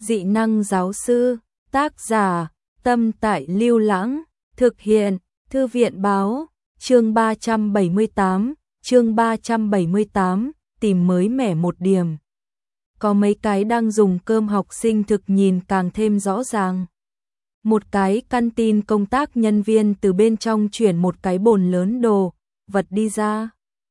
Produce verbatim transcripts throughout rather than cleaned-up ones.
Dị năng giáo sư, tác giả, Tâm Tại Lưu Lãng, thực hiện, Thư viện báo, chương ba trăm bảy mươi tám, chương ba trăm bảy mươi tám, tìm mới mẻ một điểm. Có mấy cái đang dùng cơm học sinh thực nhìn càng thêm rõ ràng. Một cái căn tin công tác nhân viên từ bên trong chuyển một cái bồn lớn đồ, vật đi ra.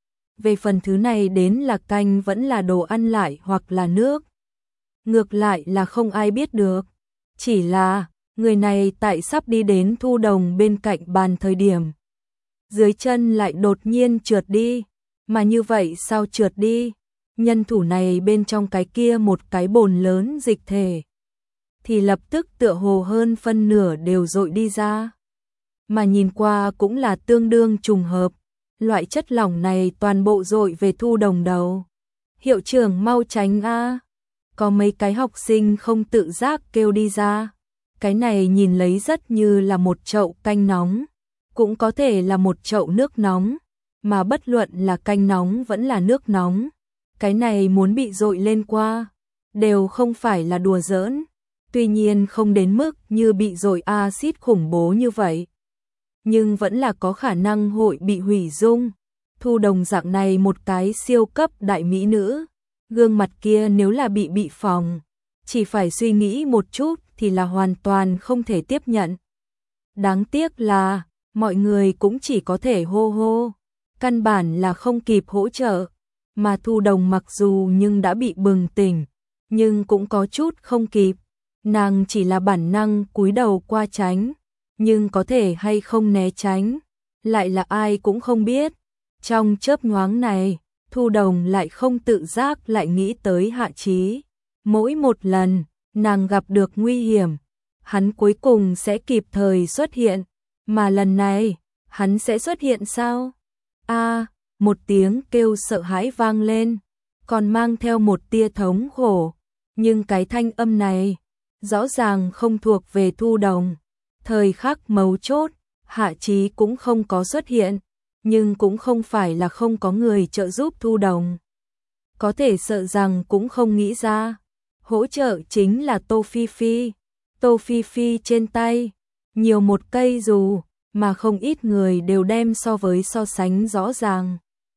Về phần thứ này đến là canh vẫn là đồ ăn lại hoặc là nước. Ngược lại là không ai biết được. Chỉ là, người này tại sắp đi đến Thu Đồng bên cạnh bàn thời điểm. Dưới chân lại đột nhiên trượt đi. Mà như vậy sao trượt đi? Nhân thủ này bên trong cái kia một cái bồn lớn dịch thể. Thì lập tức tựa hồ hơn phân nửa đều dội đi ra. Mà nhìn qua cũng là tương đương trùng hợp. Loại chất lỏng này toàn bộ dội về Thu Đồng đầu. Hiệu trưởng mau tránh a. Có mấy cái học sinh không tự giác kêu đi ra. Cái này nhìn lấy rất như là một chậu canh nóng. Cũng có thể là một chậu nước nóng. Mà bất luận là canh nóng vẫn là nước nóng. Cái này muốn bị dội lên qua. Đều không phải là đùa giỡn. Tuy nhiên không đến mức như bị dội axit khủng bố như vậy. Nhưng vẫn là có khả năng hội bị hủy dung. Thu Đồng dạng này một cái siêu cấp đại mỹ nữ. Gương mặt kia nếu là bị bị phòng. Chỉ phải suy nghĩ một chút thì là hoàn toàn không thể tiếp nhận. Đáng tiếc là mọi người cũng chỉ có thể hô hô. Căn bản là không kịp hỗ trợ. Mà Thu Đồng mặc dù nhưng đã bị bừng tỉnh. Nhưng cũng có chút không kịp. Nàng chỉ là bản năng cúi đầu qua tránh. Nhưng có thể hay không né tránh. Lại là ai cũng không biết. Trong chớp nhoáng này, Thu Đồng lại không tự giác lại nghĩ tới Hạ Chí. Mỗi một lần, nàng gặp được nguy hiểm. Hắn cuối cùng sẽ kịp thời xuất hiện. Mà lần này, hắn sẽ xuất hiện sao? A, một tiếng kêu sợ hãi vang lên. Còn mang theo một tia thống khổ. Nhưng cái thanh âm này, rõ ràng không thuộc về Thu Đồng. Thời khắc mấu chốt, Hạ Chí cũng không có xuất hiện, nhưng cũng không phải là không có người trợ giúp Thu Đồng. Có thể sợ rằng cũng không nghĩ ra, hỗ trợ chính là Tô Phi Phi. Tô Phi Phi trên tay, nhiều một cây dù, mà không ít người đều đem so với so sánh rõ ràng.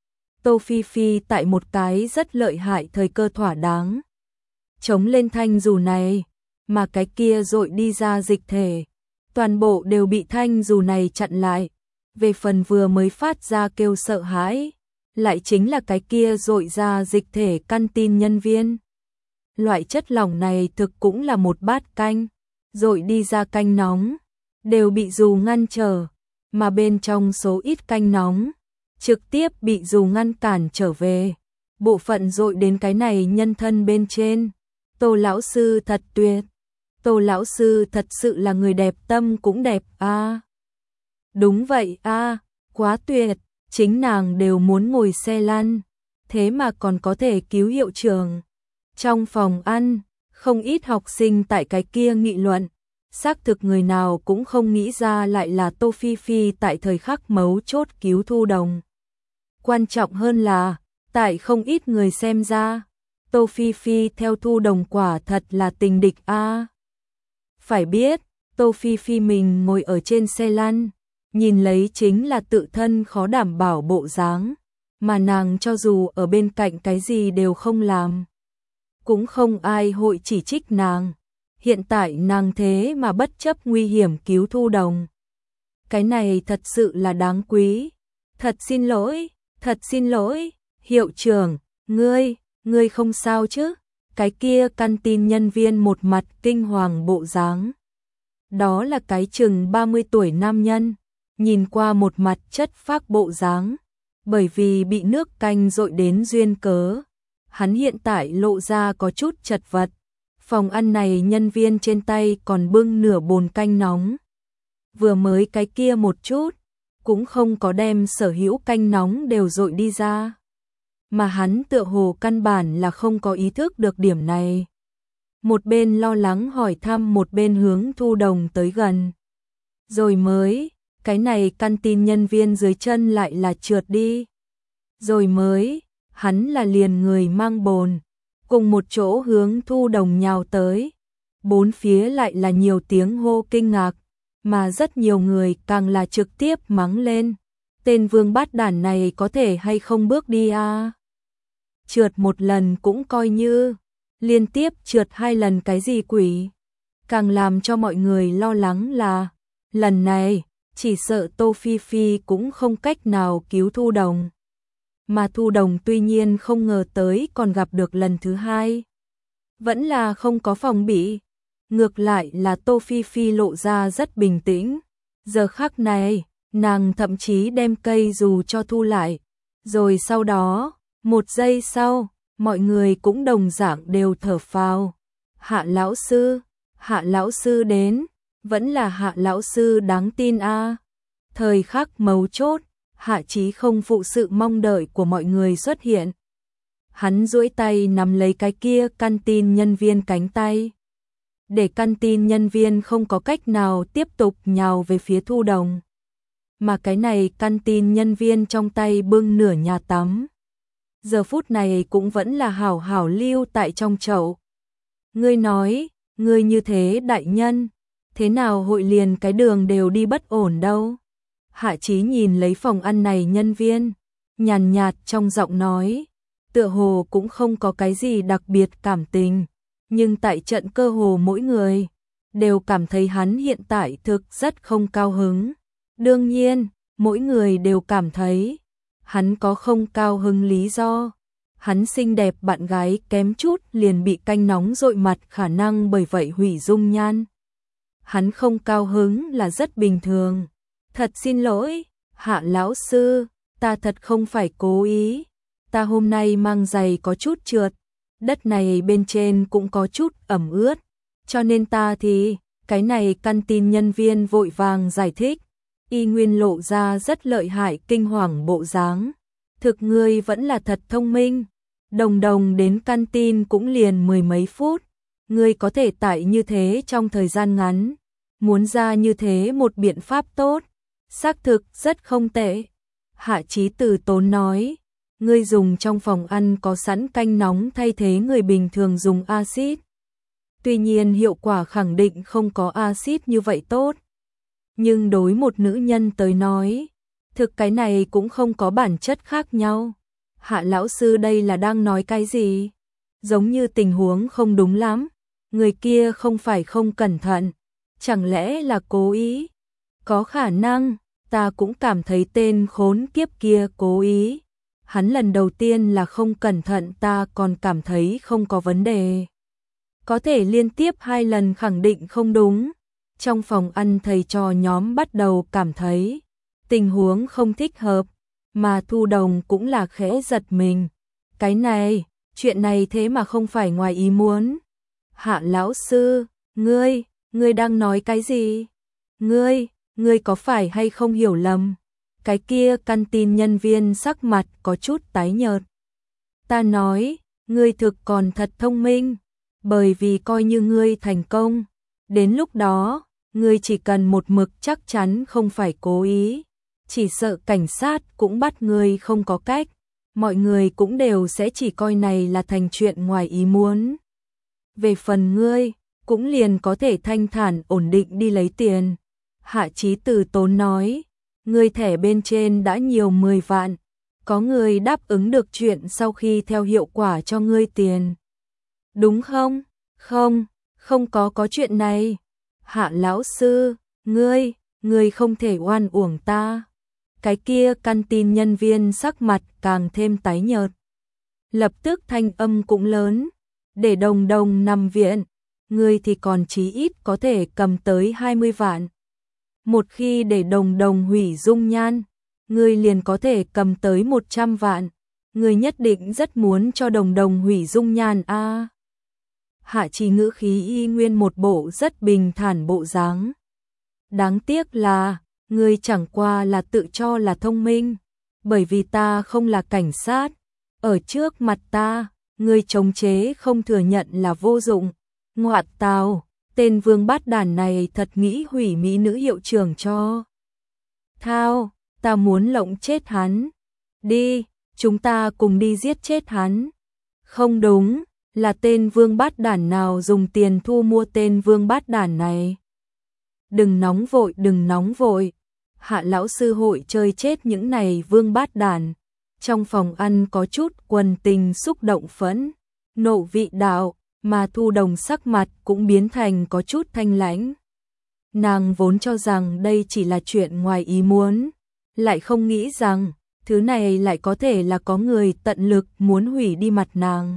Tô Phi Phi tại một cái rất lợi hại thời cơ thỏa đáng. Chống lên thanh dù này, mà cái kia dội đi ra dịch thể. Toàn bộ đều bị thanh dù này chặn lại. Về phần vừa mới phát ra kêu sợ hãi, lại chính là cái kia dội ra dịch thể căn tin nhân viên. Loại chất lỏng này thực cũng là một bát canh, dội đi ra canh nóng, đều bị dù ngăn trở, mà bên trong số ít canh nóng, trực tiếp bị dù ngăn cản trở về. Bộ phận dội đến cái này nhân thân bên trên. Tô lão sư thật tuyệt. Tô lão sư thật sự là người đẹp tâm cũng đẹp a. À. Đúng vậy a, à, quá tuyệt, chính nàng đều muốn ngồi xe lăn, thế mà còn có thể cứu hiệu trưởng. Trong phòng ăn, không ít học sinh tại cái kia nghị luận, xác thực người nào cũng không nghĩ ra lại là Tô Phi Phi tại thời khắc mấu chốt cứu Thu Đồng. Quan trọng hơn là, tại không ít người xem ra, Tô Phi Phi theo Thu Đồng quả thật là tình địch a. À. Phải biết, Tô Phi Phi mình ngồi ở trên xe lăn, nhìn lấy chính là tự thân khó đảm bảo bộ dáng, mà nàng cho dù ở bên cạnh cái gì đều không làm, cũng không ai hội chỉ trích nàng. Hiện tại nàng thế mà bất chấp nguy hiểm cứu Thu Đồng. Cái này thật sự là đáng quý. Thật xin lỗi, thật xin lỗi, hiệu trưởng, ngươi, ngươi không sao chứ? Cái kia căn tin nhân viên một mặt kinh hoàng bộ dáng. Đó là cái chừng ba mươi tuổi nam nhân, nhìn qua một mặt chất phác bộ dáng, bởi vì bị nước canh dội đến duyên cớ. Hắn hiện tại lộ ra có chút chật vật. Phòng ăn này nhân viên trên tay còn bưng nửa bồn canh nóng. Vừa mới cái kia một chút, cũng không có đem sở hữu canh nóng đều dội đi ra. Mà hắn tựa hồ căn bản là không có ý thức được điểm này. Một bên lo lắng hỏi thăm một bên hướng Thu Đồng tới gần. Rồi mới, cái này căn tin nhân viên dưới chân lại là trượt đi. Rồi mới, hắn là liền người mang bồn, cùng một chỗ hướng Thu Đồng nhào tới. bốn phía lại là nhiều tiếng hô kinh ngạc, mà rất nhiều người càng là trực tiếp mắng lên. Tên vương bát đản này có thể hay không bước đi à? Trượt một lần cũng coi như, liên tiếp trượt hai lần cái gì quỷ. Càng làm cho mọi người lo lắng là, lần này, chỉ sợ Tô Phi Phi cũng không cách nào cứu Thu Đồng. Mà Thu Đồng tuy nhiên không ngờ tới còn gặp được lần thứ hai. Vẫn là không có phòng bị. Ngược lại là Tô Phi Phi lộ ra rất bình tĩnh. Giờ khắc này, nàng thậm chí đem cây dù cho thu lại. Rồi sau đó, một giây sau, mọi người cũng đồng dạng đều thở phào. Hạ lão sư, Hạ lão sư đến, vẫn là Hạ lão sư đáng tin a. Thời khắc mấu chốt, Hạ Chí không phụ sự mong đợi của mọi người xuất hiện. Hắn duỗi tay nắm lấy cái kia căn tin nhân viên cánh tay. Để căn tin nhân viên không có cách nào tiếp tục nhào về phía Thu Đồng. Mà cái này căn tin nhân viên trong tay bưng nửa nhà tắm. Giờ phút này cũng vẫn là hảo hảo lưu tại trong chậu. Ngươi nói, ngươi như thế đại nhân, thế nào hội liền cái đường đều đi bất ổn đâu. Hạ Chí nhìn lấy phòng ăn này nhân viên, nhàn nhạt trong giọng nói, tựa hồ cũng không có cái gì đặc biệt cảm tình, nhưng tại trận cơ hồ mỗi người đều cảm thấy hắn hiện tại thực rất không cao hứng. Đương nhiên, mỗi người đều cảm thấy hắn có không cao hứng lý do. Hắn xinh đẹp bạn gái kém chút liền bị canh nóng dội mặt khả năng bởi vậy hủy dung nhan. Hắn không cao hứng là rất bình thường. Thật xin lỗi, Hạ lão sư, ta thật không phải cố ý. Ta hôm nay mang giày có chút trượt, đất này bên trên cũng có chút ẩm ướt, cho nên ta thì, cái này căn tin nhân viên vội vàng giải thích, y nguyên lộ ra rất lợi hại kinh hoàng bộ dáng. Thực ngươi vẫn là thật thông minh, đồng đồng đến căn tin cũng liền mười mấy phút, ngươi có thể tại như thế trong thời gian ngắn, muốn ra như thế một biện pháp tốt, xác thực rất không tệ. Hạ Chí từ tốn nói, ngươi dùng trong phòng ăn có sẵn canh nóng thay thế người bình thường dùng axit. Tuy nhiên hiệu quả khẳng định không có axit như vậy tốt. Nhưng đối một nữ nhân tới nói, thực cái này cũng không có bản chất khác nhau. Hạ lão sư đây là đang nói cái gì? Giống như tình huống không đúng lắm. Người kia không phải không cẩn thận. Chẳng lẽ là cố ý? Có khả năng, ta cũng cảm thấy tên khốn kiếp kia cố ý. Hắn lần đầu tiên là không cẩn thận ta còn cảm thấy không có vấn đề. Có thể liên tiếp hai lần khẳng định không đúng. Trong phòng ăn thầy trò nhóm bắt đầu cảm thấy tình huống không thích hợp, mà Thu Đồng cũng là khẽ giật mình. Cái này, chuyện này thế mà không phải ngoài ý muốn. Hạ lão sư, ngươi, ngươi đang nói cái gì? Ngươi, ngươi có phải hay không hiểu lầm? Cái kia căn tin nhân viên sắc mặt có chút tái nhợt. Ta nói, ngươi thực còn thật thông minh, bởi vì coi như ngươi thành công, đến lúc đó, ngươi chỉ cần một mực chắc chắn không phải cố ý, chỉ sợ cảnh sát cũng bắt ngươi không có cách, mọi người cũng đều sẽ chỉ coi này là thành chuyện ngoài ý muốn. Về phần ngươi, cũng liền có thể thanh thản ổn định đi lấy tiền. Hạ Chí từ tốn nói, ngươi thẻ bên trên đã nhiều mười vạn, có người đáp ứng được chuyện sau khi theo hiệu quả cho ngươi tiền. Đúng không? Không, không có có chuyện này. Hạ lão sư, ngươi, ngươi không thể oan uổng ta. Cái kia căn tin nhân viên sắc mặt càng thêm tái nhợt. Lập tức thanh âm cũng lớn, để đồng đồng nằm viện, ngươi thì còn chí ít có thể cầm tới hai mươi vạn. Một khi để đồng đồng hủy dung nhan, ngươi liền có thể cầm tới một trăm vạn. Ngươi nhất định rất muốn cho đồng đồng hủy dung nhan a. À. Hạ Chí ngữ khí y nguyên một bộ rất bình thản bộ dáng. Đáng tiếc là, ngươi chẳng qua là tự cho là thông minh, bởi vì ta không là cảnh sát, ở trước mặt ta, ngươi chống chế không thừa nhận là vô dụng. Ngoạn tào, tên vương bát đản này thật nghĩ hủy mỹ nữ hiệu trưởng cho. Thao, ta muốn lộng chết hắn. Đi, chúng ta cùng đi giết chết hắn. Không đúng, Là tên vương bát đản nào dùng tiền thu mua tên vương bát đản này? Đừng nóng vội, đừng nóng vội. Hạ lão sư hội chơi chết những này vương bát đản. Trong phòng ăn có chút quần tình xúc động phẫn, nộ vị đạo, mà Thu Đồng sắc mặt cũng biến thành có chút thanh lãnh. Nàng vốn cho rằng đây chỉ là chuyện ngoài ý muốn, lại không nghĩ rằng thứ này lại có thể là có người tận lực muốn hủy đi mặt nàng.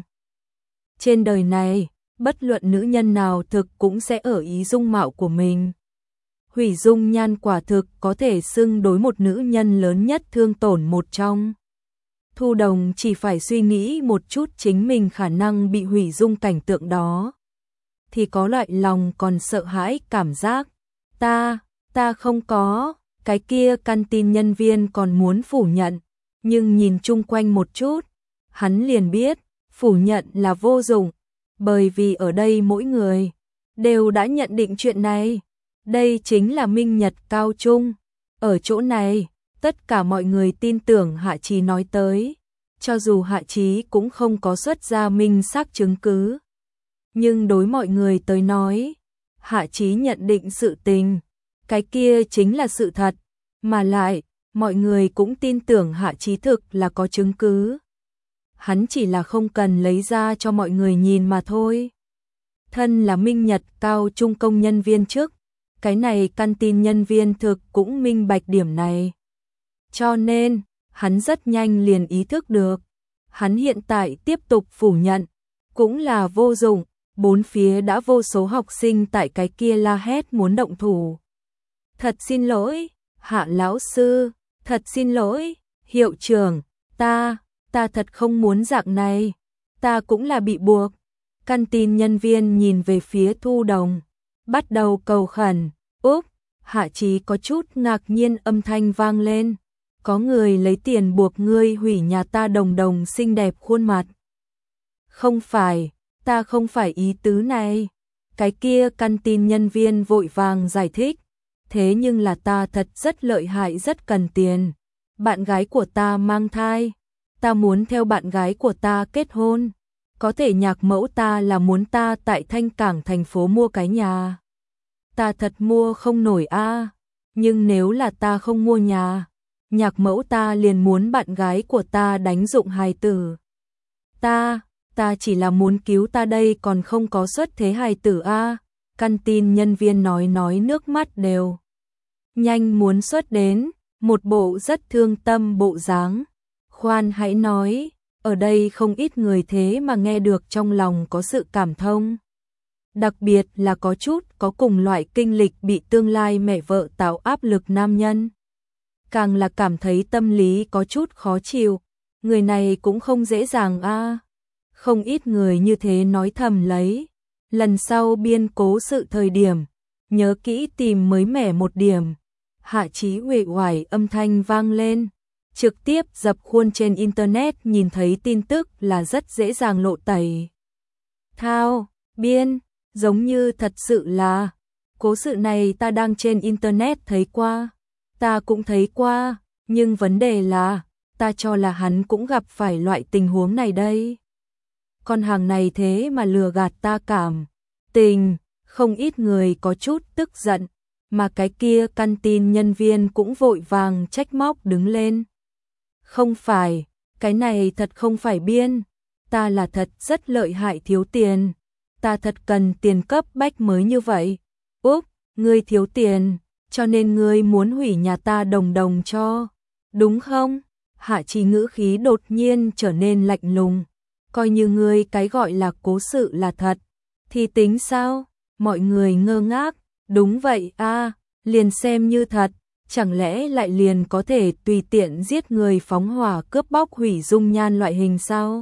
Trên đời này, bất luận nữ nhân nào thực cũng sẽ ở ý dung mạo của mình. Hủy dung nhan quả thực có thể xưng đối một nữ nhân lớn nhất thương tổn một trong. Thu Đồng chỉ phải suy nghĩ một chút chính mình khả năng bị hủy dung cảnh tượng đó, thì có loại lòng còn sợ hãi cảm giác. Ta, ta không có, cái kia căn tin nhân viên còn muốn phủ nhận, nhưng nhìn chung quanh một chút, hắn liền biết, phủ nhận là vô dụng, bởi vì ở đây mỗi người đều đã nhận định chuyện này. Đây chính là minh nhật cao trung. Ở chỗ này, tất cả mọi người tin tưởng Hạ Chí nói tới, cho dù Hạ Chí cũng không có xuất ra minh xác chứng cứ. Nhưng đối mọi người tới nói, Hạ Chí nhận định sự tình, cái kia chính là sự thật, mà lại, mọi người cũng tin tưởng Hạ Chí thực là có chứng cứ. Hắn chỉ là không cần lấy ra cho mọi người nhìn mà thôi. Thân là minh nhật cao trung công nhân viên chức, cái này căn tin nhân viên thực cũng minh bạch điểm này. Cho nên, hắn rất nhanh liền ý thức được, hắn hiện tại tiếp tục phủ nhận, cũng là vô dụng, bốn phía đã vô số học sinh tại cái kia la hét muốn động thủ. Thật xin lỗi, Hạ lão sư, thật xin lỗi, hiệu trưởng, ta, ta thật không muốn dạng này, ta cũng là bị buộc. Căn tin nhân viên nhìn về phía Thu Đồng, bắt đầu cầu khẩn. Úp, Hạ Chí có chút ngạc nhiên âm thanh vang lên. Có người lấy tiền buộc ngươi hủy nhà ta Đồng Đồng xinh đẹp khuôn mặt. Không phải, ta không phải ý tứ này. Cái kia căn tin nhân viên vội vàng giải thích. Thế nhưng là ta thật rất lợi hại, rất cần tiền. Bạn gái của ta mang thai. Ta muốn theo bạn gái của ta kết hôn. Có thể nhạc mẫu ta là muốn ta tại Thanh Cảng thành phố mua cái nhà. Ta thật mua không nổi a, nhưng nếu là ta không mua nhà, nhạc mẫu ta liền muốn bạn gái của ta đánh dụng hài tử. Ta, ta chỉ là muốn cứu ta đây còn không có xuất thế hài tử a. Căn tin nhân viên nói nói nước mắt đều nhanh muốn xuất đến, một bộ rất thương tâm bộ dáng. Khoan hãy nói, ở đây không ít người thế mà nghe được trong lòng có sự cảm thông. Đặc biệt là có chút có cùng loại kinh lịch bị tương lai mẹ vợ tạo áp lực nam nhân. Càng là cảm thấy tâm lý có chút khó chịu, người này cũng không dễ dàng a. Không ít người như thế nói thầm lấy, lần sau biên cố sự thời điểm, nhớ kỹ tìm mới mẻ một điểm. Hạ Chí uể oải âm thanh vang lên, trực tiếp dập khuôn trên internet, nhìn thấy tin tức là rất dễ dàng lộ tẩy. Thao, biên, giống như thật sự là, cố sự này ta đang trên internet thấy qua, ta cũng thấy qua, nhưng vấn đề là, ta cho là hắn cũng gặp phải loại tình huống này đây. Con hàng này thế mà lừa gạt ta cảm tình, không ít người có chút tức giận, mà cái kia căn tin nhân viên cũng vội vàng trách móc đứng lên. Không phải, cái này thật không phải biên, ta là thật rất lợi hại thiếu tiền, ta thật cần tiền cấp bách mới như vậy. Úp, ngươi thiếu tiền, cho nên ngươi muốn hủy nhà ta Đồng Đồng cho, đúng không? Hạ Chí ngữ khí đột nhiên trở nên lạnh lùng, coi như ngươi cái gọi là cố sự là thật, thì tính sao? Mọi người ngơ ngác, đúng vậy a, liền xem như thật, chẳng lẽ lại liền có thể tùy tiện giết người, phóng hỏa, cướp bóc, hủy dung nhan loại hình sao?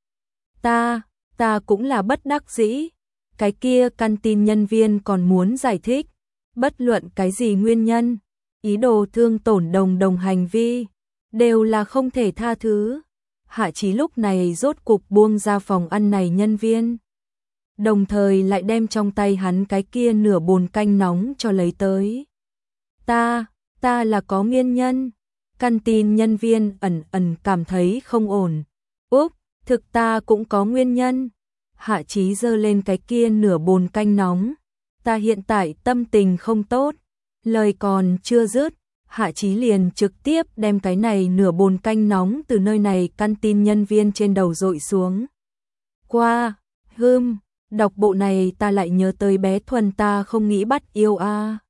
Ta, ta cũng là bất đắc dĩ. Cái kia căn tin nhân viên còn muốn giải thích, bất luận cái gì nguyên nhân, ý đồ thương tổn Đồng Đồng hành vi, đều là không thể tha thứ. Hạ Chí lúc này rốt cục buông ra phòng ăn này nhân viên, đồng thời lại đem trong tay hắn cái kia nửa bồn canh nóng cho lấy tới. Ta, ta là có nguyên nhân. Căn tin nhân viên ẩn ẩn cảm thấy không ổn. Úp, thực ta cũng có nguyên nhân. Hạ Chí giơ lên cái kia nửa bồn canh nóng. Ta hiện tại tâm tình không tốt. Lời còn chưa dứt, Hạ Chí liền trực tiếp đem cái này nửa bồn canh nóng từ nơi này căn tin nhân viên trên đầu dội xuống. Qua, hưm, đọc bộ này ta lại nhớ tới bé Thuần ta không nghĩ bắt yêu a.